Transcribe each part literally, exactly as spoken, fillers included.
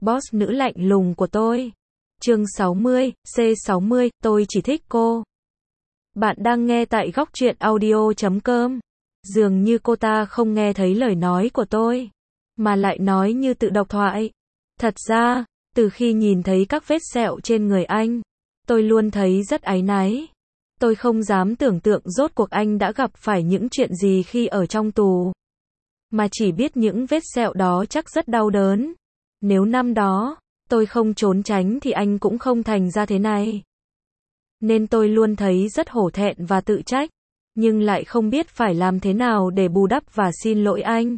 boss nữ lạnh lùng của tôi. Chương sáu mươi, C sáu mươi, tôi chỉ thích cô. Bạn đang nghe tại góc truyện audio chấm com. Dường như cô ta không nghe thấy lời nói của tôi, mà lại nói như tự độc thoại. Thật ra, từ khi nhìn thấy các vết sẹo trên người anh, tôi luôn thấy rất áy náy. Tôi không dám tưởng tượng rốt cuộc anh đã gặp phải những chuyện gì khi ở trong tù, mà chỉ biết những vết sẹo đó chắc rất đau đớn. Nếu năm đó tôi không trốn tránh thì anh cũng không thành ra thế này. Nên tôi luôn thấy rất hổ thẹn và tự trách, nhưng lại không biết phải làm thế nào để bù đắp và xin lỗi anh.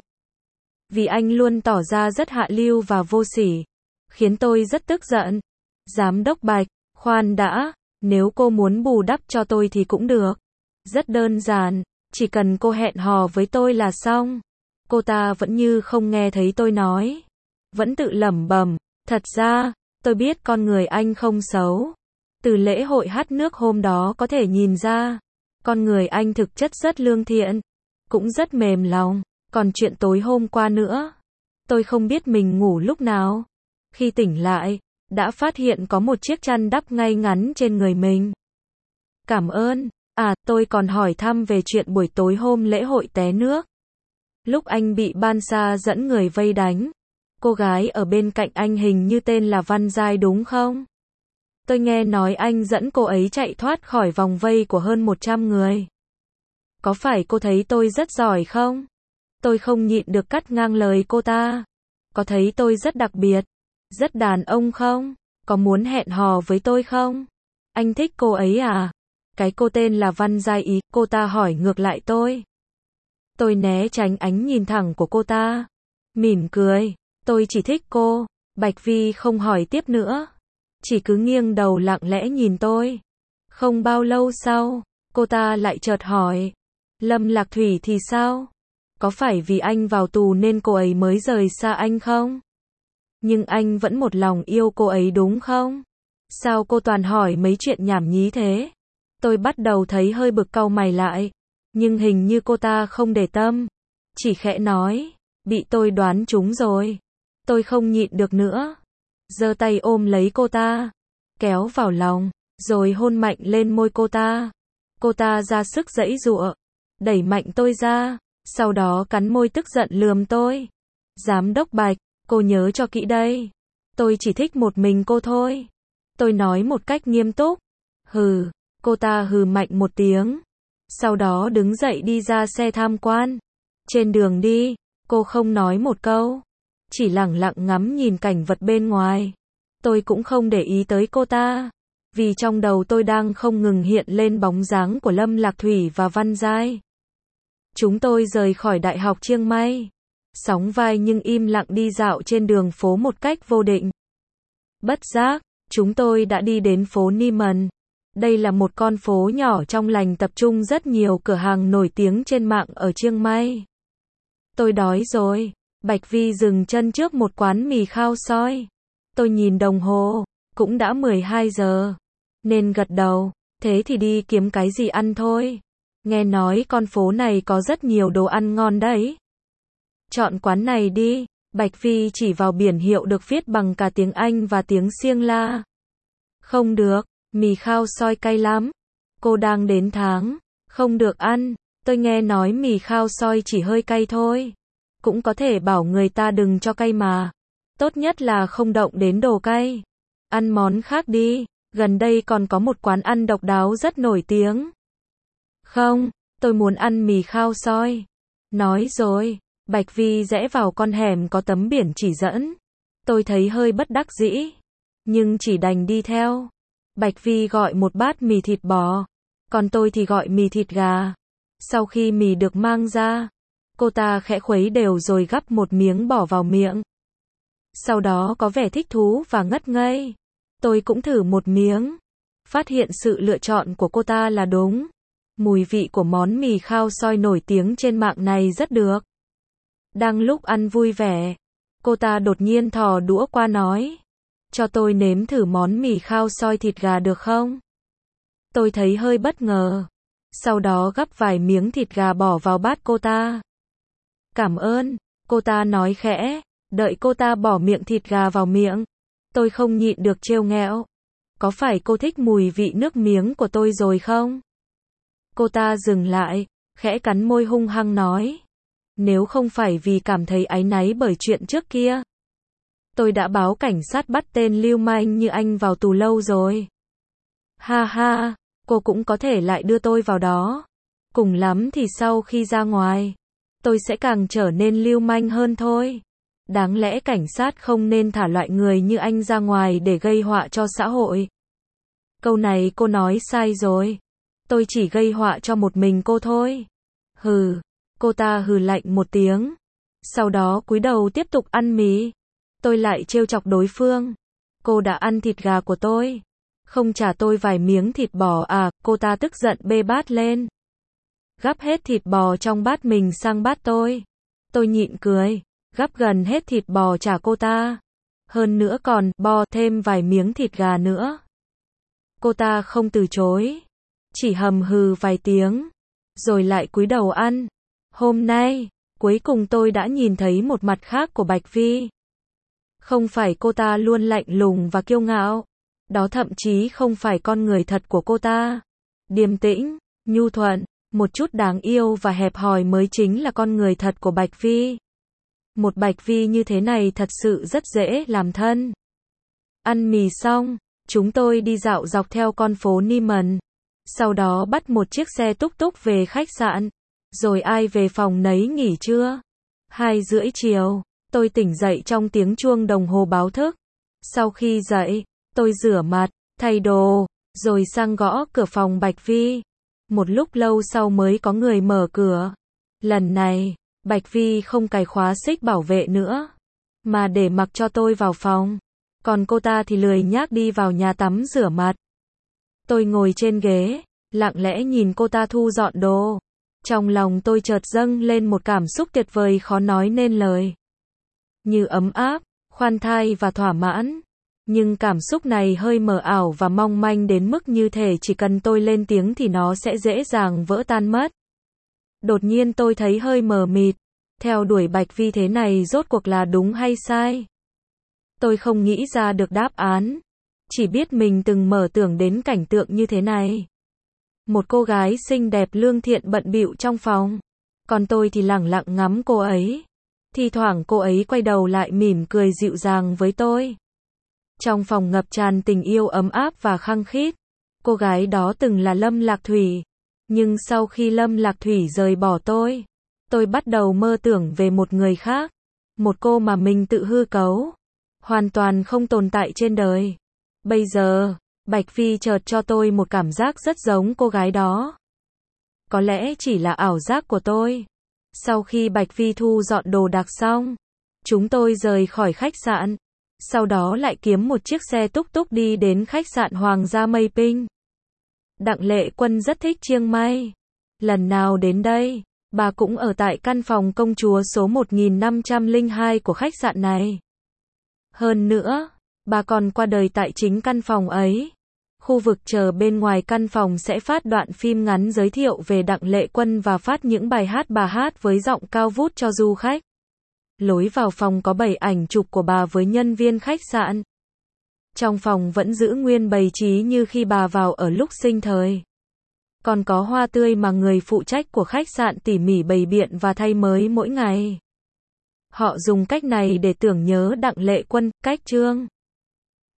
Vì anh luôn tỏ ra rất hạ lưu và vô sỉ, khiến tôi rất tức giận. Giám đốc Bạch, khoan đã, nếu cô muốn bù đắp cho tôi thì cũng được. Rất đơn giản, chỉ cần cô hẹn hò với tôi là xong. Cô ta vẫn như không nghe thấy tôi nói, vẫn tự lẩm bẩm, thật ra, tôi biết con người anh không xấu. Từ lễ hội hát nước hôm đó có thể nhìn ra, con người anh thực chất rất lương thiện, cũng rất mềm lòng. Còn chuyện tối hôm qua nữa, tôi không biết mình ngủ lúc nào. Khi tỉnh lại, đã phát hiện có một chiếc chăn đắp ngay ngắn trên người mình. Cảm ơn. À, tôi còn hỏi thăm về chuyện buổi tối hôm lễ hội té nước. Lúc anh bị Ban Sa dẫn người vây đánh, cô gái ở bên cạnh anh hình như tên là Văn Giai đúng không? Tôi nghe nói anh dẫn cô ấy chạy thoát khỏi vòng vây của hơn một trăm người. Có phải cô thấy tôi rất giỏi không? Tôi không nhịn được cắt ngang lời cô ta. Có thấy tôi rất đặc biệt, rất đàn ông không? Có muốn hẹn hò với tôi không? Anh thích cô ấy à? Cái cô tên là Văn Giai ý, cô ta hỏi ngược lại tôi. Tôi né tránh ánh nhìn thẳng của cô ta, mỉm cười, tôi chỉ thích cô. Bạch Vi không hỏi tiếp nữa, chỉ cứ nghiêng đầu lặng lẽ nhìn tôi. Không bao lâu sau, cô ta lại chợt hỏi, Lâm Lạc Thủy thì sao? Có phải vì anh vào tù nên cô ấy mới rời xa anh không? Nhưng anh vẫn một lòng yêu cô ấy đúng không? Sao cô toàn hỏi mấy chuyện nhảm nhí thế? Tôi bắt đầu thấy hơi bực cau mày lại, nhưng hình như cô ta không để tâm, chỉ khẽ nói, bị tôi đoán trúng rồi. Tôi không nhịn được nữa, giơ tay ôm lấy cô ta, kéo vào lòng, rồi hôn mạnh lên môi cô ta. Cô ta ra sức giãy giụa, đẩy mạnh tôi ra, sau đó cắn môi tức giận lườm tôi. Giám đốc Bạch, cô nhớ cho kỹ đây, tôi chỉ thích một mình cô thôi. Tôi nói một cách nghiêm túc. Hừ, cô ta hừ mạnh một tiếng, sau đó đứng dậy đi ra xe tham quan. Trên đường đi, cô không nói một câu, chỉ lẳng lặng ngắm nhìn cảnh vật bên ngoài. Tôi cũng không để ý tới cô ta, vì trong đầu tôi đang không ngừng hiện lên bóng dáng của Lâm Lạc Thủy và Văn Giai. Chúng tôi rời khỏi Đại học Chiang Mai, sóng vai nhưng im lặng đi dạo trên đường phố một cách vô định. Bất giác, chúng tôi đã đi đến phố Niemann. Đây là một con phố nhỏ trong lành tập trung rất nhiều cửa hàng nổi tiếng trên mạng ở Chiang Mai. Tôi đói rồi. Bạch Vi dừng chân trước một quán mì khao soi. Tôi nhìn đồng hồ, cũng đã mười hai giờ, nên gật đầu, thế thì đi kiếm cái gì ăn thôi. Nghe nói con phố này có rất nhiều đồ ăn ngon đấy. Chọn quán này đi. Bạch Vi chỉ vào biển hiệu được viết bằng cả tiếng Anh và tiếng Siêng La. Không được, mì khao soi cay lắm. Cô đang đến tháng, không được ăn. Tôi nghe nói mì khao soi chỉ hơi cay thôi. Cũng có thể bảo người ta đừng cho cay mà. Tốt nhất là không động đến đồ cay. Ăn món khác đi, gần đây còn có một quán ăn độc đáo rất nổi tiếng. Không, tôi muốn ăn mì khao soi. Nói rồi, Bạch Vi rẽ vào con hẻm có tấm biển chỉ dẫn. Tôi thấy hơi bất đắc dĩ, nhưng chỉ đành đi theo. Bạch Vi gọi một bát mì thịt bò, còn tôi thì gọi mì thịt gà. Sau khi mì được mang ra, cô ta khẽ khuấy đều rồi gắp một miếng bỏ vào miệng. Sau đó có vẻ thích thú và ngất ngây. Tôi cũng thử một miếng, phát hiện sự lựa chọn của cô ta là đúng. Mùi vị của món mì khao soi nổi tiếng trên mạng này rất được. Đang lúc ăn vui vẻ, cô ta đột nhiên thò đũa qua nói, cho tôi nếm thử món mì khao soi thịt gà được không? Tôi thấy hơi bất ngờ, sau đó gắp vài miếng thịt gà bỏ vào bát cô ta. Cảm ơn, cô ta nói khẽ, Đợi cô ta bỏ miệng thịt gà vào miệng, tôi không nhịn được trêu nghẹo. Có phải cô thích mùi vị nước miếng của tôi rồi không? Cô ta dừng lại, khẽ cắn môi hung hăng nói. Nếu không phải vì cảm thấy áy náy bởi chuyện trước kia, tôi đã báo cảnh sát bắt tên lưu manh như anh vào tù lâu rồi. Ha ha, cô cũng có thể lại đưa tôi vào đó. Cùng lắm thì sau khi ra ngoài, tôi sẽ càng trở nên lưu manh hơn thôi. Đáng lẽ cảnh sát không nên thả loại người như anh ra ngoài để gây họa cho xã hội. Câu này cô nói sai rồi. Tôi chỉ gây họa cho một mình cô thôi. Hừ, cô ta hừ lạnh một tiếng. Sau đó cúi đầu tiếp tục ăn mì. Tôi lại trêu chọc đối phương. Cô đã ăn thịt gà của tôi. Không trả tôi vài miếng thịt bò à, cô ta tức giận bê bát lên. Gắp hết thịt bò trong bát mình sang bát tôi. Tôi nhịn cười, gắp gần hết thịt bò trả cô ta. Hơn nữa còn, bò thêm vài miếng thịt gà nữa. Cô ta không từ chối. Chỉ hầm hừ vài tiếng. Rồi lại cúi đầu ăn. Hôm nay, cuối cùng tôi đã nhìn thấy một mặt khác của Bạch Vi. Không phải cô ta luôn lạnh lùng và kiêu ngạo. Đó thậm chí không phải con người thật của cô ta. Điềm tĩnh, nhu thuận, một chút đáng yêu và hẹp hòi mới chính là con người thật của Bạch Vi. Một Bạch Vi như thế này thật sự rất dễ làm thân. Ăn mì xong, chúng tôi đi dạo dọc theo con phố Niemann. Sau đó bắt một chiếc xe túc túc về khách sạn. Rồi ai về phòng nấy nghỉ trưa. Hai rưỡi chiều, tôi tỉnh dậy trong tiếng chuông đồng hồ báo thức. Sau khi dậy, tôi rửa mặt, thay đồ, rồi sang gõ cửa phòng Bạch Vi. Một lúc lâu sau mới có người mở cửa. Lần này, Bạch Vi không cài khóa xích bảo vệ nữa, mà để mặc cho tôi vào phòng. Còn cô ta thì lười nhác đi vào nhà tắm rửa mặt. Tôi ngồi trên ghế, lặng lẽ nhìn cô ta thu dọn đồ. Trong lòng tôi chợt dâng lên một cảm xúc tuyệt vời khó nói nên lời. Như ấm áp, khoan thai và thỏa mãn. Nhưng cảm xúc này hơi mờ ảo và mong manh đến mức như thể chỉ cần tôi lên tiếng thì nó sẽ dễ dàng vỡ tan mất. Đột nhiên tôi thấy hơi mờ mịt. Theo đuổi Bạch Vi thế này rốt cuộc là đúng hay sai? Tôi không nghĩ ra được đáp án. Chỉ biết mình từng mơ tưởng đến cảnh tượng như thế này. Một cô gái xinh đẹp lương thiện bận bịu trong phòng. Còn tôi thì lẳng lặng ngắm cô ấy. Thi thoảng cô ấy quay đầu lại mỉm cười dịu dàng với tôi. Trong phòng ngập tràn tình yêu ấm áp và khăng khít. Cô gái đó từng là Lâm Lạc Thủy. Nhưng sau khi Lâm Lạc Thủy rời bỏ tôi, tôi bắt đầu mơ tưởng về một người khác. Một cô mà mình tự hư cấu. Hoàn toàn không tồn tại trên đời. Bây giờ, Bạch Vi chợt cho tôi một cảm giác rất giống cô gái đó. Có lẽ chỉ là ảo giác của tôi. Sau khi Bạch Vi thu dọn đồ đạc xong, chúng tôi rời khỏi khách sạn. Sau đó lại kiếm một chiếc xe túc túc đi đến khách sạn Hoàng gia Mây Pinh. Đặng Lệ Quân rất thích Chiang Mai. Lần nào đến đây, bà cũng ở tại căn phòng công chúa số một nghìn năm trăm lẻ hai của khách sạn này. Hơn nữa, bà còn qua đời tại chính căn phòng ấy. Khu vực chờ bên ngoài căn phòng sẽ phát đoạn phim ngắn giới thiệu về Đặng Lệ Quân và phát những bài hát bà hát với giọng cao vút cho du khách. Lối vào phòng có bảy ảnh chụp của bà với nhân viên khách sạn. Trong phòng vẫn giữ nguyên bày trí như khi bà vào ở lúc sinh thời. Còn có hoa tươi mà người phụ trách của khách sạn tỉ mỉ bày biện và thay mới mỗi ngày. Họ dùng cách này để tưởng nhớ Đặng Lệ Quân, cách Trương